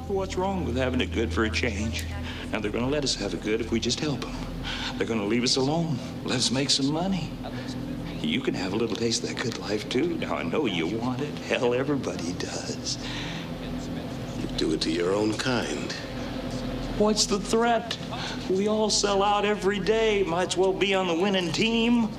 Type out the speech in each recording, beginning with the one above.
What's wrong with having it good for a change? Now, they're going to let us have it good if we just help them. They're going to leave us alone, let us make some money. You can have a little taste of that good life, too. Now, I know you want it. Hell, everybody does. You do it to your own kind. What's the threat? We all sell out every day. Might as well be on the winning team.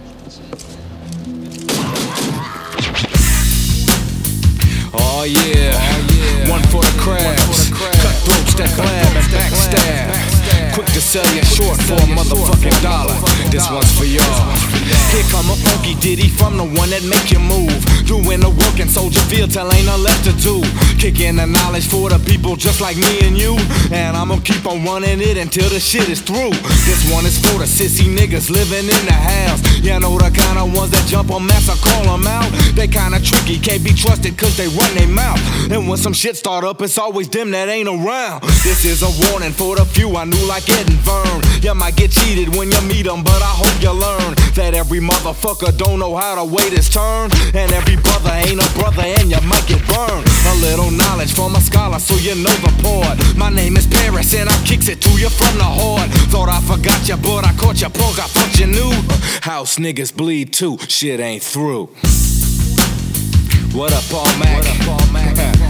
Oh yeah, one for the crabs, cutthroats that blab and backstab, quick to sell you short for a motherfucking dollar. This one's for y'all. Here come a funky ditty from the one that make you move, doing the work in Soldier Field till ain't nothing left to do. Kicking the knowledge for the people just like me and you, and I'ma keep on running it until the shit is through. This one is for the sissy niggas living in the house. You know the kind of ones that jump on maps, I call them out. They kinda tricky, can't be trusted cause they run their mouth. And when some shit start up, it's always them that ain't around. This is a warning for the few I knew like Ed and Vern. You might get cheated when you meet them, but I hope you learn that every motherfucker don't know how to wait his turn. And every brother ain't a brother and you might get burned. A little knowledge from a scholar so you know the part. My name is Paris and I kicks it to you from the heart. Thought I forgot you, but I caught you punk, I thought you knew. House niggas bleed too, shit ain't through. What up, Paul Mac?